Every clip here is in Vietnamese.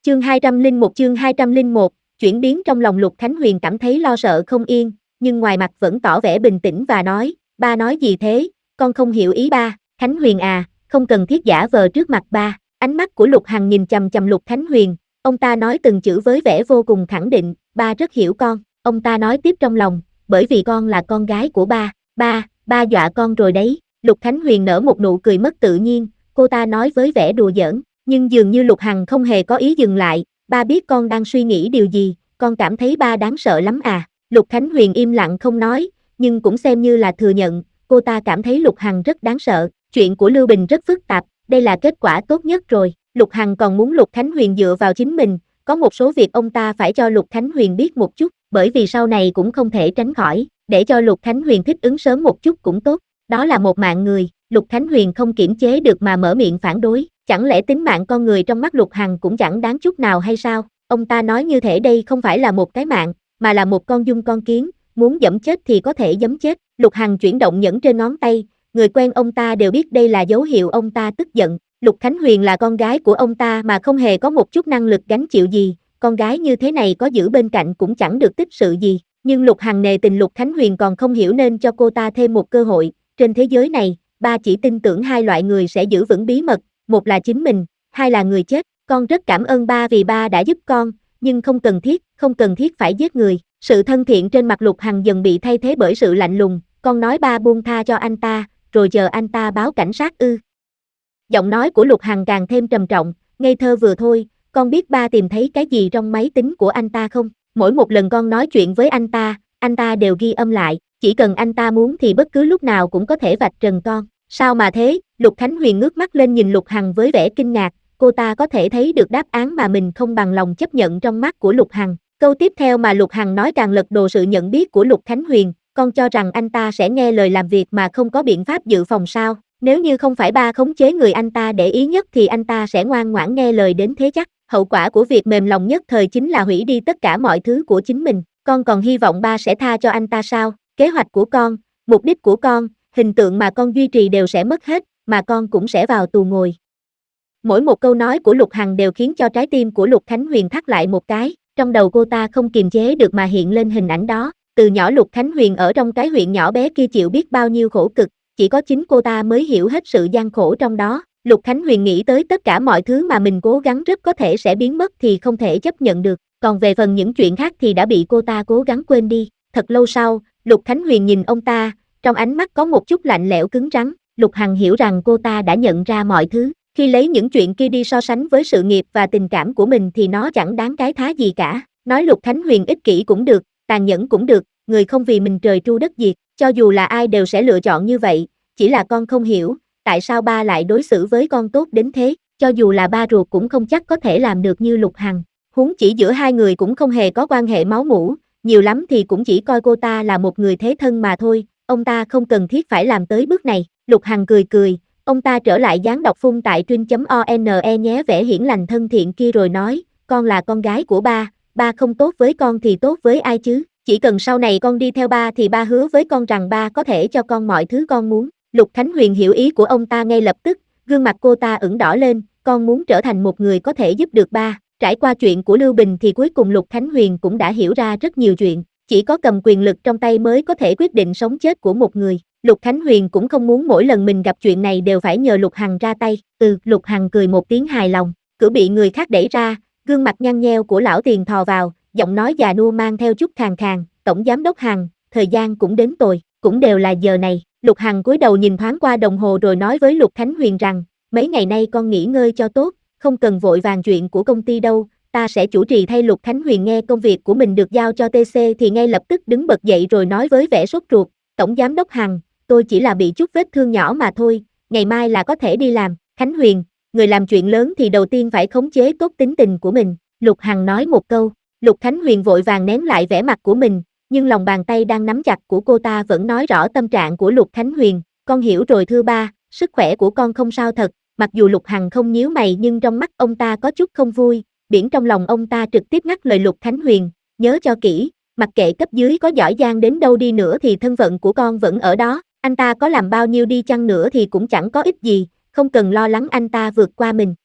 Chương 201, chuyển biến trong lòng Lục Khánh Huyền cảm thấy lo sợ không yên, nhưng ngoài mặt vẫn tỏ vẻ bình tĩnh và nói, ba nói gì thế, con không hiểu ý ba. Khánh Huyền à, không cần thiết giả vờ trước mặt ba. Ánh mắt của Lục Hằng nhìn chằm chằm Lục Khánh Huyền, ông ta nói từng chữ với vẻ vô cùng khẳng định, ba rất hiểu con. Ông ta nói tiếp trong lòng, bởi vì con là con gái của ba. Ba dọa con rồi đấy. Lục Khánh Huyền nở một nụ cười mất tự nhiên, cô ta nói với vẻ đùa giỡn, nhưng dường như Lục Hằng không hề có ý dừng lại. Ba biết con đang suy nghĩ điều gì, con cảm thấy ba đáng sợ lắm à. Lục Khánh Huyền im lặng không nói, nhưng cũng xem như là thừa nhận, cô ta cảm thấy Lục Hằng rất đáng sợ. Chuyện của Lưu Bình rất phức tạp, đây là kết quả tốt nhất rồi. Lục Hằng còn muốn Lục Khánh Huyền dựa vào chính mình, có một số việc ông ta phải cho Lục Khánh Huyền biết một chút, bởi vì sau này cũng không thể tránh khỏi, để cho Lục Khánh Huyền thích ứng sớm một chút cũng tốt, đó là một mạng người. Lục Khánh Huyền không kiểm chế được mà mở miệng phản đối, chẳng lẽ tính mạng con người trong mắt Lục Hằng cũng chẳng đáng chút nào hay sao? Ông ta nói như thể đây không phải là một cái mạng, mà là một con giun con kiến, muốn giẫm chết thì có thể giẫm chết. Lục Hằng chuyển động nhẫn trên ngón tay, người quen ông ta đều biết đây là dấu hiệu ông ta tức giận. Lục Khánh Huyền là con gái của ông ta mà không hề có một chút năng lực gánh chịu gì, con gái như thế này có giữ bên cạnh cũng chẳng được tích sự gì. Nhưng Lục Hằng nề tình Lục Khánh Huyền còn không hiểu nên cho cô ta thêm một cơ hội. Trên thế giới này, ba chỉ tin tưởng hai loại người sẽ giữ vững bí mật, một là chính mình, hai là người chết. Con rất cảm ơn ba vì ba đã giúp con, nhưng không cần thiết phải giết người. Sự thân thiện trên mặt Lục Hằng dần bị thay thế bởi sự lạnh lùng, con nói ba buông tha cho anh ta, rồi chờ anh ta báo cảnh sát ư? Giọng nói của Lục Hằng càng thêm trầm trọng, ngây thơ vừa thôi, con biết ba tìm thấy cái gì trong máy tính của anh ta không? Mỗi một lần con nói chuyện với anh ta đều ghi âm lại, chỉ cần anh ta muốn thì bất cứ lúc nào cũng có thể vạch trần con. Sao mà thế? Lục Khánh Huyền ngước mắt lên nhìn Lục Hằng với vẻ kinh ngạc, cô ta có thể thấy được đáp án mà mình không bằng lòng chấp nhận trong mắt của Lục Hằng. Câu tiếp theo mà Lục Hằng nói càng lật đổ sự nhận biết của Lục Khánh Huyền, con cho rằng anh ta sẽ nghe lời làm việc mà không có biện pháp dự phòng sao? Nếu như không phải ba khống chế người anh ta để ý nhất thì anh ta sẽ ngoan ngoãn nghe lời đến thế chắc. Hậu quả của việc mềm lòng nhất thời chính là hủy đi tất cả mọi thứ của chính mình. Con còn hy vọng ba sẽ tha cho anh ta sao? Kế hoạch của con, mục đích của con, hình tượng mà con duy trì đều sẽ mất hết, mà con cũng sẽ vào tù ngồi. Mỗi một câu nói của Lục Hằng đều khiến cho trái tim của Lục Khánh Huyền thắt lại một cái, trong đầu cô ta không kiềm chế được mà hiện lên hình ảnh đó. Từ nhỏ Lục Khánh Huyền ở trong cái huyện nhỏ bé kia chịu biết bao nhiêu khổ cực, chỉ có chính cô ta mới hiểu hết sự gian khổ trong đó. Lục Khánh Huyền nghĩ tới tất cả mọi thứ mà mình cố gắng rất có thể sẽ biến mất thì không thể chấp nhận được, còn về phần những chuyện khác thì đã bị cô ta cố gắng quên đi. Thật lâu sau, Lục Khánh Huyền nhìn ông ta, trong ánh mắt có một chút lạnh lẽo cứng rắn. Lục Hằng hiểu rằng cô ta đã nhận ra mọi thứ, khi lấy những chuyện kia đi so sánh với sự nghiệp và tình cảm của mình thì nó chẳng đáng cái thá gì cả. Nói Lục Khánh Huyền ích kỷ cũng được, tàn nhẫn cũng được, người không vì mình trời tru đất diệt, cho dù là ai đều sẽ lựa chọn như vậy, chỉ là con không hiểu, tại sao ba lại đối xử với con tốt đến thế, cho dù là ba ruột cũng không chắc có thể làm được như Lục Hằng. Huống chỉ giữa hai người cũng không hề có quan hệ máu mủ, nhiều lắm thì cũng chỉ coi cô ta là một người thế thân mà thôi, ông ta không cần thiết phải làm tới bước này. Lục Hằng cười cười, ông ta trở lại dáng đọc phun tại truyện.one nhé vẻ hiển lành thân thiện kia rồi nói, con là con gái của ba không tốt với con thì tốt với ai chứ? Chỉ cần sau này con đi theo ba thì ba hứa với con rằng ba có thể cho con mọi thứ con muốn. Lục Khánh Huyền hiểu ý của ông ta ngay lập tức, gương mặt cô ta ửng đỏ lên, con muốn trở thành một người có thể giúp được ba. Trải qua chuyện của Lưu Bình thì cuối cùng Lục Khánh Huyền cũng đã hiểu ra rất nhiều chuyện, chỉ có cầm quyền lực trong tay mới có thể quyết định sống chết của một người. Lục Khánh Huyền cũng không muốn mỗi lần mình gặp chuyện này đều phải nhờ Lục Hằng ra tay. Lục Hằng cười một tiếng hài lòng, cửa bị người khác đẩy ra, gương mặt nhăn nheo của lão Tiền thò vào, giọng nói già nua mang theo chút khàn khàn, tổng giám đốc Hằng, thời gian cũng đến rồi, cũng đều là giờ này. Lục Hằng cúi đầu nhìn thoáng qua đồng hồ rồi nói với Lục Khánh Huyền rằng, mấy ngày nay con nghỉ ngơi cho tốt, không cần vội vàng chuyện của công ty đâu, ta sẽ chủ trì thay. Lục Khánh Huyền nghe công việc của mình được giao cho TC thì ngay lập tức đứng bật dậy rồi nói với vẻ sốt ruột, tổng giám đốc Hằng, tôi chỉ là bị chút vết thương nhỏ mà thôi, ngày mai là có thể đi làm. Khánh Huyền, người làm chuyện lớn thì đầu tiên phải khống chế tốt tính tình của mình. Lục Hằng nói một câu, Lục Khánh Huyền vội vàng nén lại vẻ mặt của mình, nhưng lòng bàn tay đang nắm chặt của cô ta vẫn nói rõ tâm trạng của Lục Khánh Huyền. Con hiểu rồi thưa ba, sức khỏe của con không sao thật. Mặc dù Lục Hằng không nhíu mày nhưng trong mắt ông ta có chút không vui, biển trong lòng ông ta trực tiếp ngắt lời Lục Khánh Huyền, nhớ cho kỹ, mặc kệ cấp dưới có giỏi giang đến đâu đi nữa thì thân phận của con vẫn ở đó, anh ta có làm bao nhiêu đi chăng nữa thì cũng chẳng có ích gì, không cần lo lắng anh ta vượt qua mình.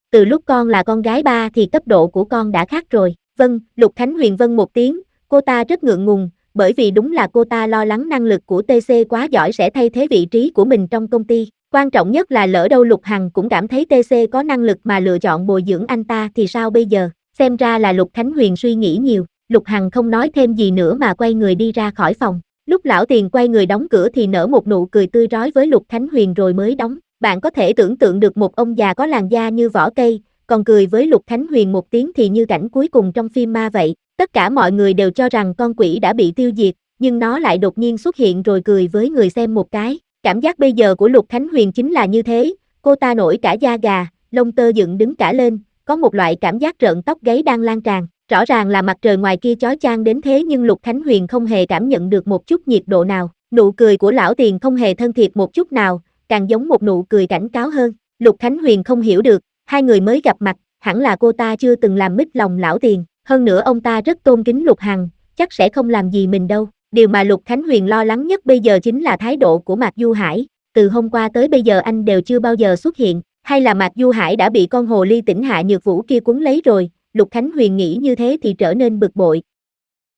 từ lúc con là con gái ba thì cấp độ của con đã khác rồi. Vâng, Lục Khánh Huyền vâng một tiếng, cô ta rất ngượng ngùng, bởi vì đúng là cô ta lo lắng năng lực của TC quá giỏi sẽ thay thế vị trí của mình trong công ty. Quan trọng nhất là lỡ đâu Lục Hằng cũng cảm thấy TC có năng lực mà lựa chọn bồi dưỡng anh ta thì sao bây giờ? Xem ra là Lục Khánh Huyền suy nghĩ nhiều. Lục Hằng không nói thêm gì nữa mà quay người đi ra khỏi phòng. Lúc lão Tiền quay người đóng cửa thì nở một nụ cười tươi rói với Lục Khánh Huyền rồi mới đóng. Bạn có thể tưởng tượng được một ông già có làn da như vỏ cây, còn cười với Lục Khánh Huyền một tiếng thì như cảnh cuối cùng trong phim ma vậy. Tất cả mọi người đều cho rằng con quỷ đã bị tiêu diệt, nhưng nó lại đột nhiên xuất hiện rồi cười với người xem một cái. Cảm giác bây giờ của Lục Khánh Huyền chính là như thế, cô ta nổi cả da gà, lông tơ dựng đứng cả lên, có một loại cảm giác rợn tóc gáy đang lan tràn. Rõ ràng là mặt trời ngoài kia chói chang đến thế nhưng Lục Khánh Huyền không hề cảm nhận được một chút nhiệt độ nào. Nụ cười của lão Tiền không hề thân thiện một chút nào, càng giống một nụ cười cảnh cáo hơn. Lục Khánh Huyền không hiểu được, hai người mới gặp mặt, hẳn là cô ta chưa từng làm mít lòng lão Tiền. Hơn nữa ông ta rất tôn kính Lục Hằng, chắc sẽ không làm gì mình đâu. Điều mà Lục Khánh Huyền lo lắng nhất bây giờ chính là thái độ của Mạc Du Hải. Từ hôm qua tới bây giờ anh đều chưa bao giờ xuất hiện, hay là Mạc Du Hải đã bị con hồ ly tỉnh Hạ Nhược Vũ kia quấn lấy rồi. Lục Khánh Huyền nghĩ như thế thì trở nên bực bội.